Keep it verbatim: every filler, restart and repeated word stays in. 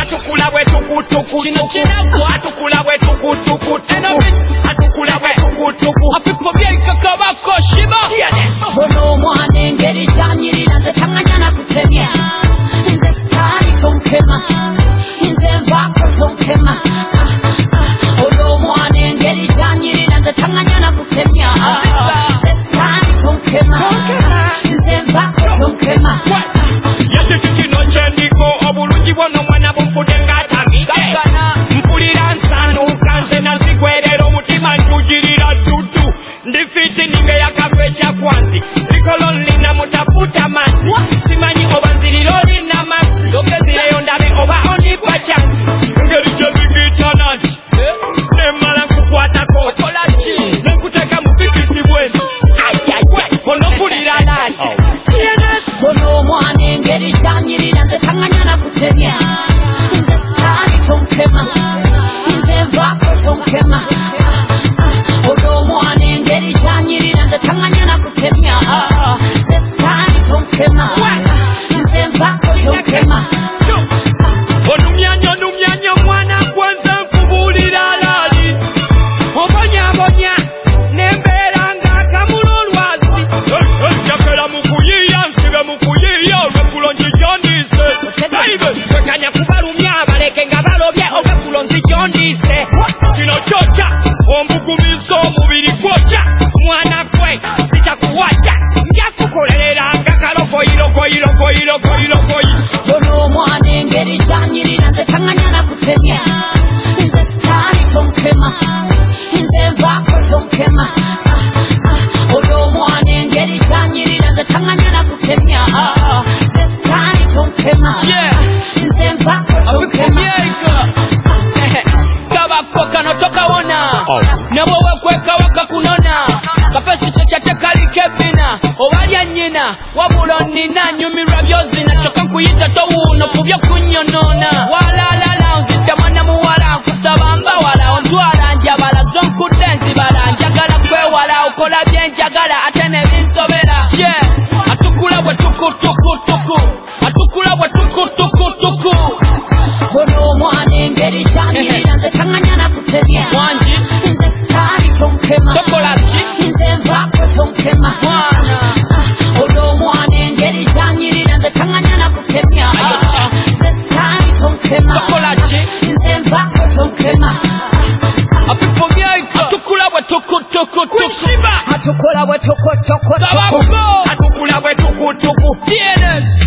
atukula we tukutuku chino chinagwa atukula we tukutuku atukula we tukutuku apipo byaika kabako shiba bono mwane ngeri janyirira nze tanganyana kutemya nze stari tonkema nze mbako tonkema bono mwane ngeri janyirira nze tanganyana kutemya nze stari tonkema nze mbako tonkema yate kino chendiko obulungi bwono mwana bumfude ngatamike mpulira nsano kanze nazigwerera omutima njugirira dudu ndifiti ninge yakabwe kyakwanzi likolo lina mutafuta mazi simanyi oba nziriro lina mazi ogezireyo ndabe oba onigwa kyanzi ngeri gyebigita nanti nemala nkukwatako nenkuteka mu bikiti bwenu onopulira nanti bono mwane ngeri janyirira nze tanganyana kutemya nze stari tonkema nze mbako tonkema bono mwane ngeri janyirira nze tanganyana kutemya nze stari tonkema nze mbako tonkema onumyanyo numyanyo mwana gwanze nkubulira lali obonyabonya nembeera ng'akamulolwazi njakera mukuyiya nsibe mukuyiya olwekulo njijondiise baibe wekanya kubalumya abaleke nga balobye olwekulo nzijondiise kino kyokya ombugumiza omubiri gwokya mwana gwe sitakuwajja njakukolereranga kalokoyirokoyirokoyirokoyirokoyi bono mwane ngeri janyirira nze tanganyana kutemya nze stari tonkema nze mbako tonkema bono mwane ngeri janyirira nze tanganyana kutemya nze stari tonkema nze mbako tonkema kabako kano tokawona nebo wekweka wakakunona kapesi chochate kalikebina obalya nyina wabula nina nyumirwa byozina choka nkuyita towuno kubyo kunyonona walalala nzidde mwana muwala nkusaba mbawala ontwala njabala zonkudde nzibala njagala kwewala okola byenjagala ate nebinsobera je atukula bwe tukutukutuku atukula bwe tukutukutuku bono mwane ngeri janyirira nze tanganyana kutemya wanji nze stari tonkema tokolaki nze mbako tonkema mwana bono mwane ngeri janyirira nze tanganyana kutemya nze stari tonkema tokolaki nze mbako tonkema apipo byaika atukula bwe tukutukutuku kwishiba atukula bwe tukutukutuku kabako atukula bwe tukutuku tienes